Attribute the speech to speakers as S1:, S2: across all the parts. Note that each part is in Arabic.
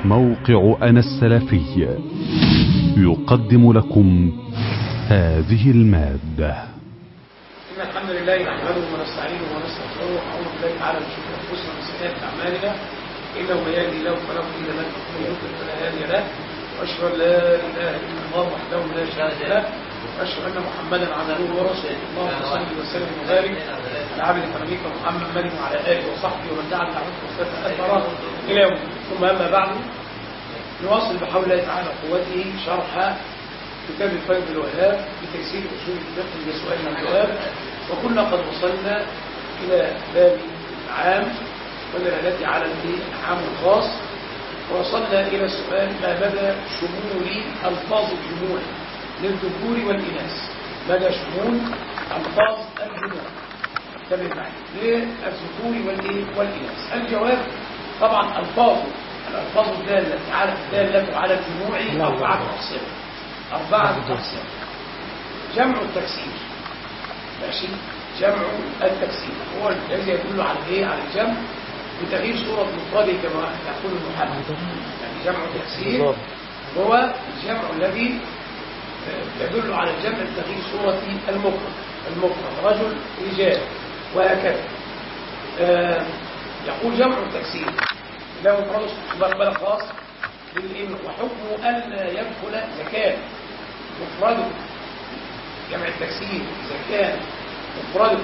S1: موقع أنا السلفي يقدم لكم هذه المادة.
S2: إن الحمد لله نحمده ونستعينه ونستغفره ونعوذ بالله تعالى من شرور أنفسنا ومن سيئات أعمالنا، إنه من يهده الله فلا مضل له ومن يضلل فلا هادي له، وأشهد أن لا إله إلا الله وحده لا شريك له، وأشهد أن محمدا عبده ورسوله. اللهم صل وسلم وبارك على عبدك ونبيك محمد وعلى آله وصحبه ومن دعا بدعوته واستنى أثره إلى يوم الدين. ثم أما بعد، نواصل بحول الله تعالى قوته شرح كتاب الفيض الوهاب بتيسير اصول الفقه بسؤال والجواب، وكنا قد وصلنا الى باب العام والدلاله على العام الخاص، ووصلنا الى السؤال ما مدى شمول الفاظ الجموع للذكور والاناث. مدى شمول الفاظ الجموع انتبه معي للذكور والاناث. الجواب طبعا الفاظ الدالة على الجموع أربعة أقسام. جمع التكسير، ماشي، جمع التكسير هو الذي يدل على ايه؟ على الجمع بتغيير صورة مفرده كما يقول المحدث. يعني جمع التكسير هو الجمع الذي يدل على الجمع بتغيير صورة المفرد رجل رجال وهكذا. يقول جمع التكسير له مفرد بل خاص بالإمر، وحكمه ألا يدخل إذا كان مفرده جمع التكسير إذا كان مفرده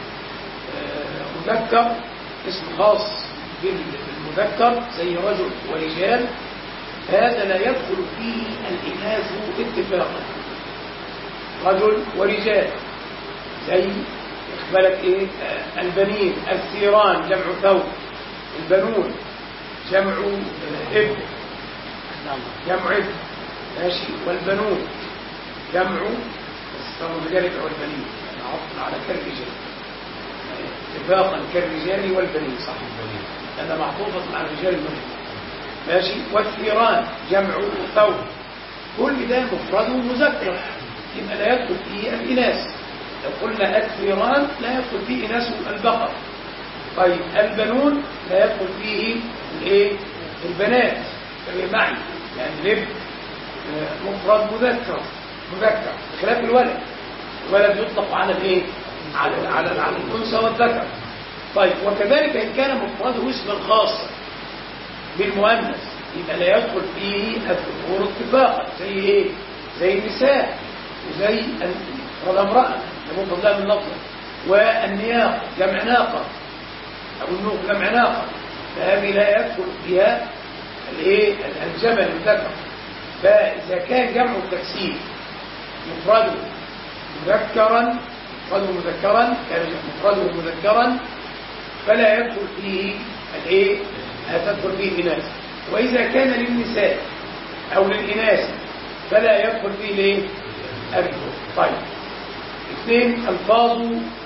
S2: مذكر، اسم خاص بالمذكر زي رجل ورجال، هذا لا يدخل فيه الإناث اتفاقا. رجل ورجال زي بالك ايه؟ البنين، الثيران جمع ثوب، البنون جمع ابن، جمع ابن، ماشي، والبنون جمع الرجال او البنين على كالرجال اتفاقا كالرجال والبنين، صح، هذا محفوظة مع الرجال والبنين، ماشي. والثيران جمع ثوب، كل ده مفرد مذكر يبقى لا يدخل فيه الإناث. لو قلنا الثيران لا يدخل فيه إناث البقر. طيب البنون لا يدخل فيه الايه؟ البنات معي، يعني الابن مفرد مذكر بخلاف الولد. الولد يطلق على الايه؟ على الانثى والذكر. طيب وكذلك ان كان مفرده اسما خاصا بالمؤنث يبقى لا يدخل فيه الذكور اتفاقا، زي ايه؟ زي النساء وزي الامراه مفرد لها من لفظه، والنياق جمع ناقه او النوق جمع ناقه، فهذه لا يدخل فيها الايه؟ الجمل الذكر. فاذا كان جمع التكسير مفرده مذكرا كان مفرده مذكرا فلا يدخل فيه الايه؟ لا تدخل فيه الاناث. واذا كان للنساء او للاناث فلا يدخل فيه الايه؟ الذكور. طيب اثنين، الفاظ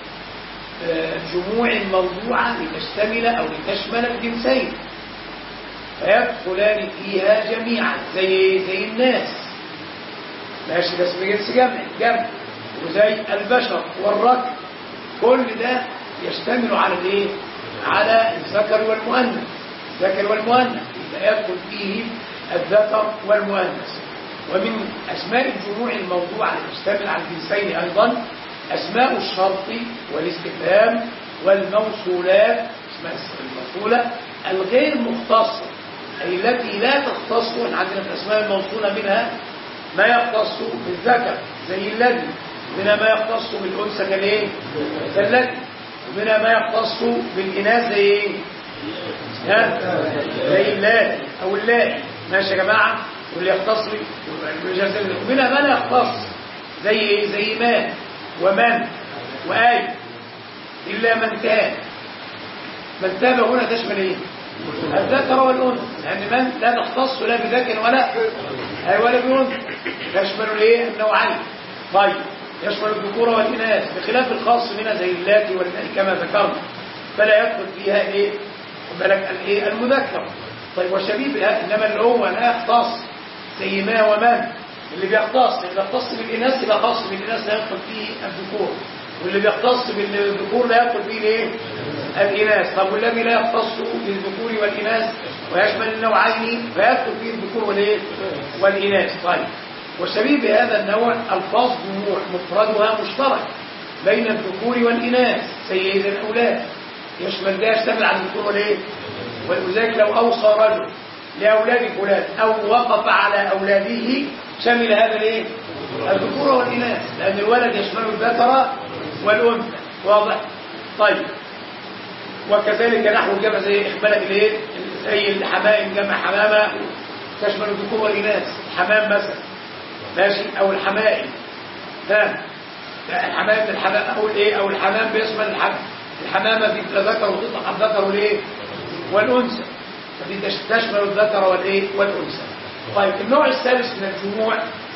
S2: جموع موضوعة لتشتمل أو لتشمل الجنسين فيدخلان فيها جميعا، زي الناس، ماشي، ده اسم جنس جمع، وزي البشر والركب، كل ده يشتمل على الايه؟ على الذكر والمؤنث، يبقى يدخل فيه الذكر والمؤنث. ومن أسماء الجموع الموضوعة لتشتمل على الجنسين أيضا أسماء الشرط والاستفهام والموصولات، اسماء الموصولة الغير مختصة، أي التي لا تختص. عندنا في الأسماء الموصولة منها ما يختص بالذكر زي الذي، ومنها ما يختص بالأنثى كالإيه؟ كالذي، ومنها ما يختص بالإناث زي إيه؟ زي اللاتي أو اللائي، ماشي يا جماعة، واللي يختص بالرجال، ومنها ما لا يختص زي إيه؟ زي ما ومن وآي، إلا من تاب. من تاب هنا تشمل إيه؟ الذكر والأنثى، لأن من لا تختص لا بذكر ولا بأنثى، تشمل الإيه؟ النوعين. طيب يشمل الذكور والإناث بخلاف الخاص منها زي اللاتي والنائي كما ذكرنا، فلا يدخل فيها إيه؟ بالك الإيه؟ المذكر. طيب وشبيبها، إنما اللي هو لا يختص زي ما ومن، اللي بيختص بالإناث يبقى خاص بالإناث لا يدخل فيه الذكور، واللي بيختص بالذكور لا يدخل فيه الايه؟ الإناث. طب والذي لا يختص بالذكور والإناث ويشمل النوعين فيدخل فيه الذكور والايه والإناث. طيب والشبيه بهذا النوع ألفاظ جموع مفردها مشترك بين الذكور والإناث سيد الأولاد، يشمل ده يشتمل على الذكور والايه ولذلك لو أوصى رجل لأولاد فلان أو وقف على أولاده شمل هذا الايه الذكور والإناث، لأن الولد يشمل الذكر والأنثى. واضح؟ طيب وكذلك نحو الجمع زي إخبارك الايه زي الحمائم جمع حمامة تشمل الذكور والإناث، حمام مثلا ماشي أو الحمائم الحمام الحمام أو الايه أو الحمام بيشمل الحمامة في ذكر وتطلق على الذكر والايه والأنثى، فدي تشمل الذكر والايه والأنثى. طيب النوع الثالث من الجموع،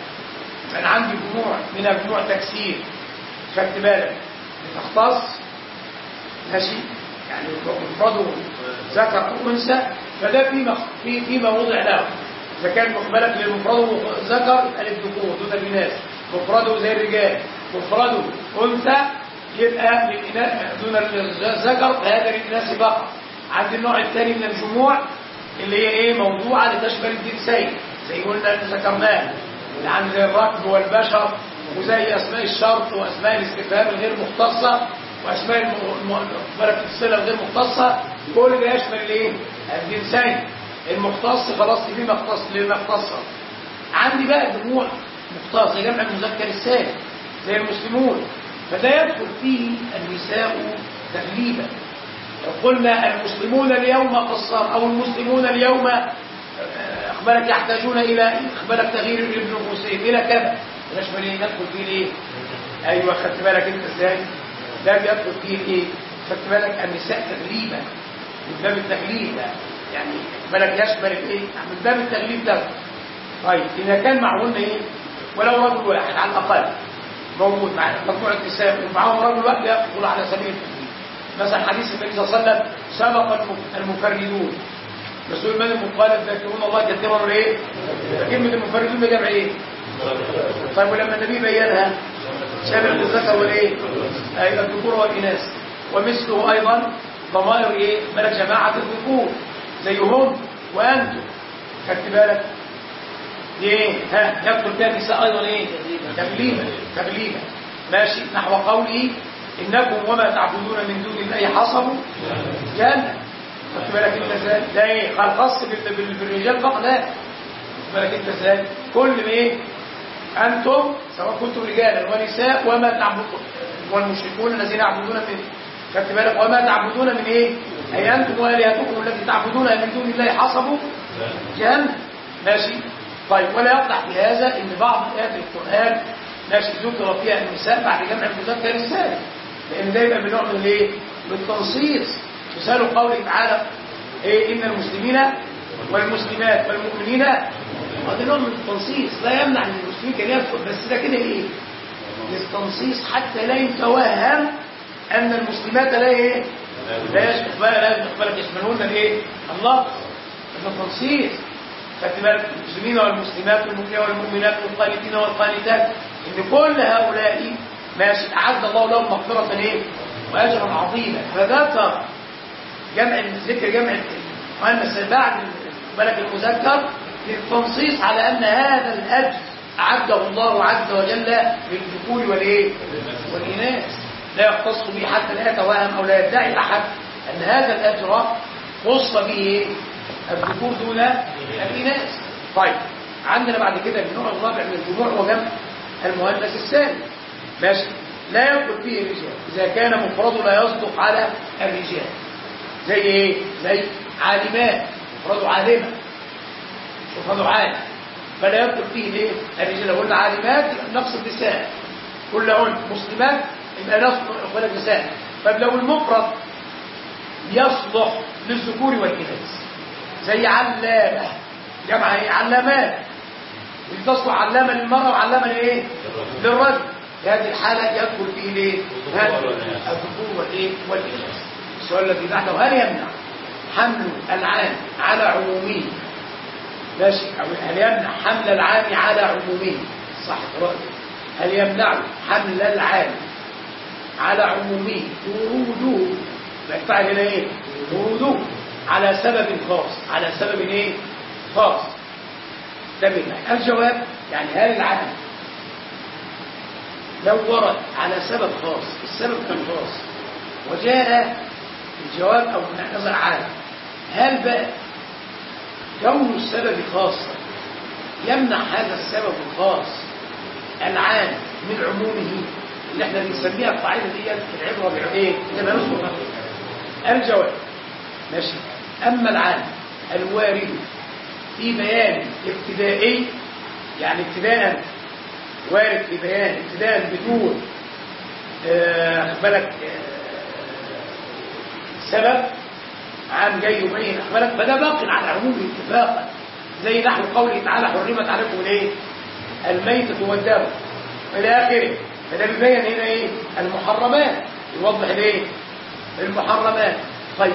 S2: أنا عندي جموع من الجموع تكسير، خدت بالك بتختص ماشي يعني مفرده ذكر أو أنثى، فده فيما وضع له. إذا كان مقبلك للمفرده ذكر يبقى للذكور دون الإناث، مفرده زي الرجال، مفرده أنثى يبقى دون الذكر فهذا للإناث فقط. عندي النوع الثاني من الجموع اللي هي ايه موضوعه لتشمل الجنسين زي قلنا اللي ذكرناه، اللي عند زي الركب والبشر وزي اسماء الشرط واسماء الاستفهام الغير مختصه واسماء المقبله الصله الغير مختصه، كل ده يشمل الايه الجنسين. المختص خلاص فيه مختص لما اختص. عندي بقى جموع مختص جمع المذكر السالم زي المسلمون، فده يدخل فيه النساء تغليبا. قلنا المسلمون اليوم قصار او المسلمون اليوم اخبارك يحتاجون الى اخبارك تغيير ابن نفوسهم الى كذا، يشمل ايه ندخل فيه الايه ايوه خدت بالك انت ازاي ده بيدخل فيه الايه خدت بالك النساء تغليبا من باب التغليب يعني بالك يشمل الايه من باب التغليب ده. طيب اذا كان معهن ايه ولو رجل واحد على الاقل موجود معنا مجموعه نساء ومعاهم رجل واحد يدخل على سبيل التغليب. مثلا حديث النبي صلى الله عليه وسلم سبق المفردون رسول من المقالب ذاكرون الله كثيرا ايه كلمه المفردون بجمع ايه. طيب ولما النبي بينها شامل الذكر والايه اي الذكور والاناث، ومثله ايضا ضمائر ايه ملك جماعه الذكور زيهم وانتم خدت بالك دي ايه يدخل فيها النساء ايضا ايه تغليبا ماشي نحو قوله إنكم وما تعبدون من دون الله حصبوا جهنم. خدت بالك انت ازاي ده ايه خاص بالرجال فقط لا خدت بالك انت ازاي كل ما ايه انتم سواء كنتم رجالا ونساء وما تعبدون والمشركون الذين يعبدون من خدت بالك وما تعبدون من ايه اي انتم والهتكم التي تعبدونها من دون الله حصبوا جهنم ماشي. طيب ولا يقطع في هذا ان بعض ايات القران ماشي ذكر فيها النساء بعد جمع المذكر السالم، لان ده يبقى بنوع من الايه بالتنصيص. مثال قوله تعالى ايه ان المسلمين والمسلمات والمؤمنين، هذا نوع من التنصيص لا يمنع ان المسلمين كان يدخل، بس ده كده ايه للتنصيص حتى لا يتوهم ان المسلمات لا ايه لا يقبل يشملون الايه الله، ده تنصيص. خدت بالك المسلمين والمسلمات والمؤمنين والمؤمنات والقانتين والقانتات ان كل هؤلاء ماشي اعد الله لهم مغفرة ايه واجرا عظيما. فذكر جمع ذكر جمع المؤنث بعد بالك المذكر للتنصيص على ان هذا الاجر اعده الله عز وجل للذكور والايه والاناث، لا يختص به حتى لا يتوهم او لا يدعي احد ان هذا الاجر خص به الذكور دون الاناث. طيب عندنا بعد كده النوع الرابع من الجموع هو جمع المؤنث السالم ماشي لا يدخل فيه الرجال اذا كان مفرده لا يصدق على الرجال زي ايه زي عالمات مفرده عالمه مفرده عالم فلا يدخل فيه ليه الرجال. لو قلنا عالمات نقصد نساء كلهن مسلمات يبقى نقصد نساء. طب لو المفرد يصلح للذكور والاناث زي علامه جمع ايه علامات تصلح علامه للمراه وعلامه لايه للرجل، في هذه الحاله يدخل فيه ليه الذكور والايه والاناث. السؤال الذي بعده هل يمنع حمل العام على عمومه ماشي او هل يمنع حمل العام على عمومه صح رأي هل يمنع حمل العام على عمومه وروده يدفع الى ايه وروده على سبب خاص، على سبب ايه خاص. الجواب يعني هل العام لو ورد على سبب خاص، السبب كان خاص وجاء الجواب او نظر عام، هل بقى كون السبب خاصا يمنع هذا السبب الخاص العام من عمومه، اللي احنا بنسميها القاعده ديت العبره بايه؟ لما نذكر الجواب ماشي. اما العام الوارد في بيان ابتدائي، يعني ابتداء وارد في بيان ابتداء بدون بالك سبب عام جاي يبين بالك، فده باق على عموم اتفاقا، زي نحو قوله تعالى حرمت عليكم الايه؟ الميتة والدم الى اخره. فده بيبين هنا ايه؟ المحرمات، يوضح الايه؟ المحرمات. طيب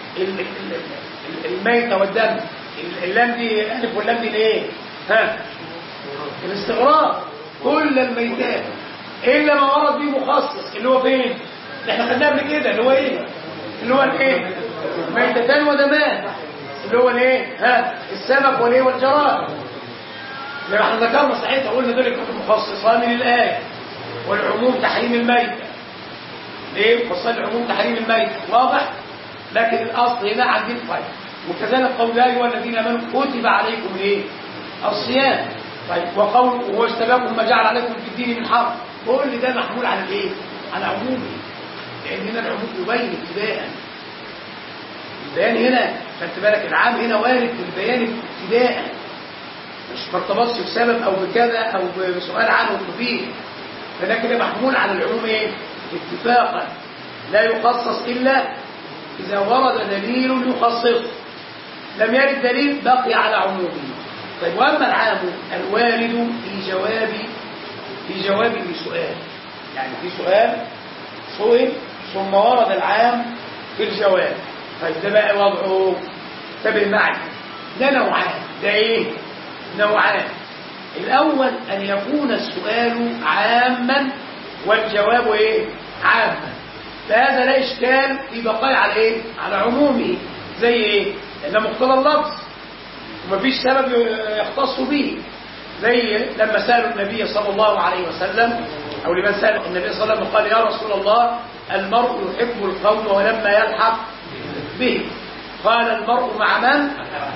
S2: الميتة والدم، اللام دي الف واللام دي الايه؟ ها الاستغراق، كل الميتات الا ما ورد به مخصص، اللي هو فين؟ احنا خدناه قبل كده، اللي هو ايه؟ اللي هو الايه؟ ميتتان ودمان، اللي هو الايه؟ ها السمك والايه؟ والجراد. لما احنا ذكرنا ساعتها قلنا دول كتب مخصصان للايه، والعموم تحريم الميتة. ليه؟ فصل العموم تحريم الميتة واضح، لكن الاصل هنا عندي الفرق. وكذلك قول يا ايها الذين امنوا كتب عليكم الايه؟ الصيام. طيب وقول وهو اجتباكم ما جعل عليكم في الدين من حرج، كل ده محمول على الايه؟ على عمومه، لان هنا العموم يبين ابتداء. البيان هنا خدت بالك العام هنا وارد في البيان ابتداء، مش مرتبطش بسبب او بكذا او بسؤال عنه وفيه، فده كده محمول على العموم ايه؟ اتفاقا، لا يخصص الا اذا ورد دليل يخصصه، لم يرد دليل بقي على عمومه. طيب واما العام الوارد في جواب لسؤال، يعني في سؤال سئل ثم ورد العام في الجواب، طيب ده بقى وضعه تبع معي. ده نوعان، ده ايه؟ نوعان. الاول ان يكون السؤال عاما والجواب ايه؟ عاما، فهذا لا اشكال في بقاء على ايه؟ على عمومه. زي ايه؟ لان مقتضى اللفظ ومفيش سبب يختص به، زي لما سالوا النبي صلى الله عليه وسلم، او لمن سال النبي صلى الله عليه وسلم قال يا رسول الله المرء يحب القوم ولما يلحق به، قال المرء مع من؟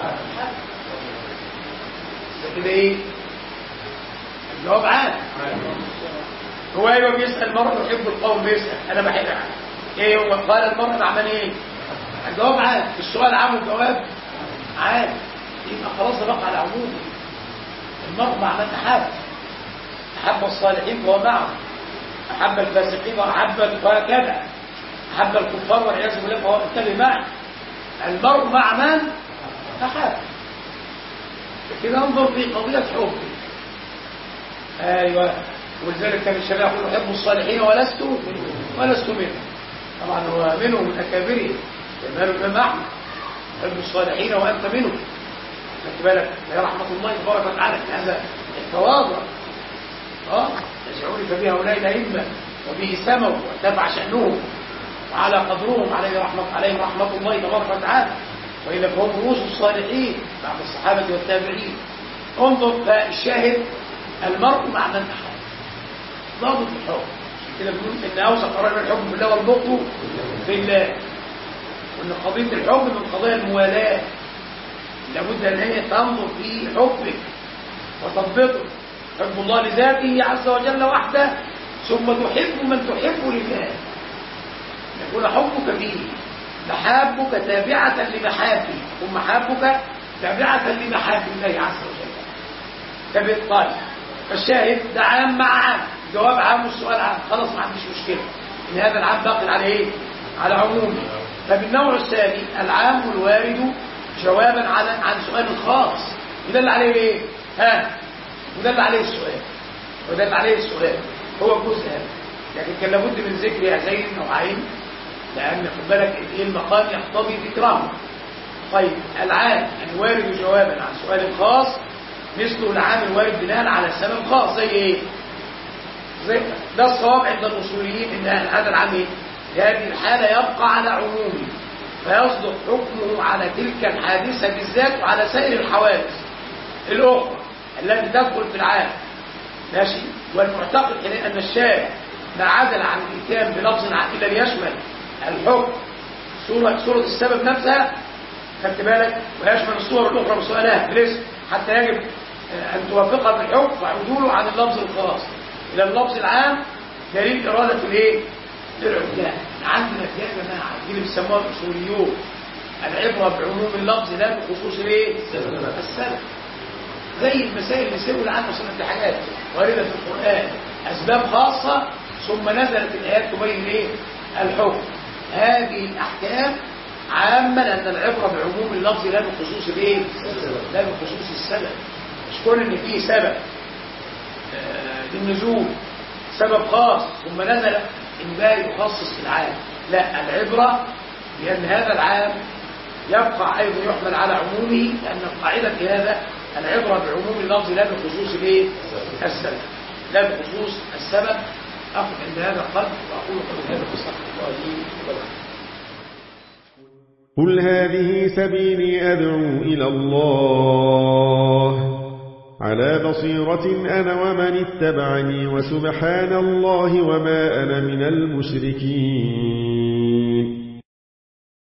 S2: كده ايه؟ الجواب عام. هو ايوه بيسال المرء يحب القوم، بيسال انا بحب ايه؟ هو قال المرء مع من ايه؟ الجواب عام. السؤال عام والجواب عام، يبقى خلاص ده بقى على عمومه. المرء مع من احب الصالحين فهو معه، احب الفاسقين وهكذا، احب الكفار والعياذ بالله فهو انتبه معه. المرء مع من احب. كده انظر في قضيه حب. ايوه، ولذلك كان الشريعه يقول احب الصالحين ولست منهم. طبعا هو منهم من اكابره، قال الامام احمد احب الصالحين وانت منهم. خدت بالك يا رحمه الله تبارك وتعالى هذا التواضع. يسعون فبها هؤلاء الائمه وبه سموا وارتفع شانهم وعلى قدرهم عليهم رحمه الله تبارك وتعالى، والا فهم رؤوس الصالحين بعد الصحابه والتابعين. انظر فالشاهد المرء مع من احب، ضابط الحب. كده بنقول ان اوثق قرار الحب بالله والبغض في الله، وان قضيه الحب من قضايا الموالاه، لابد ان هي تنظر في حبك وتضبطه. حب الله لذاته عز وجل وحده، ثم تحب من تحب لله، يكون حبك فيه، محابك تابعة لمحابه، ومحابك تابعة لمحاب الله عز وجل. فبالطالب فالشاهد ده عام مع عام، جواب عام والسؤال عام، خلاص ما عنديش مشكلة ان هذا العام باق على ايه؟ على عمومه. فبالنوع الثاني العام الوارد جوابا عن سؤال خاص، يدل عليه ايه؟ ودل عليه السؤال، ودل عليه السؤال هو الجزء هذا، لكن كان لابد من ذكر هذين النوعين، لأن خد بالك المقام يقتضي ذكرهم. طيب العام الوارد جوابا عن سؤال خاص مثل العام الوارد بناء على سبب خاص، زي ايه؟ زي ده الصواب عند الاصوليين ان هذا العام في هذه الحاله يبقى على عمومه، فيصدق حكمه على تلك الحادثة بالذات وعلى سائر الحوادث الأخرى التي تدخل في العام. ماشي. والمعتقد أن الشارع ما عدل عن الإتيان بلفظ عاقلا يشمل الحكم صورة السبب نفسها، خدت بالك، ويشمل الصور الأخرى بسؤالها بالاسم، حتى يجب أن توافقها بالحكم وعدوله عن اللفظ الخاص إلى اللفظ العام دليل إرادة العدلان. عندنا يا جماعة دي اللي بيسموها الأصوليون العبرة بعموم اللفظ لا بخصوص السبب. زي المسائل اللي سئل عنها صنة حاجات واردة في القرآن أسباب خاصة ثم نزلت الآيات تبين الحكم. هذه الأحكام عامة لأن العبرة بعموم اللفظ لا بخصوص لا بخصوص السبب. مش كون إن فيه سبب للنزول سبب خاص ثم نزل إن ده يخصص العام، لا، العبرة بأن هذا العام يبقى أيضا يحمل على عمومه، لأن القاعدة في هذا العبرة بعموم اللفظ لا بخصوص السبب، لا بخصوص السبب. أخذ عند هذا القدر وأقول قبل هذا واستغفر الله لي ولكم.
S3: قل هذه سبيلي أدعو إلى الله على بصيرة أنا ومن اتبعني وسبحان الله وما أنا من المشركين.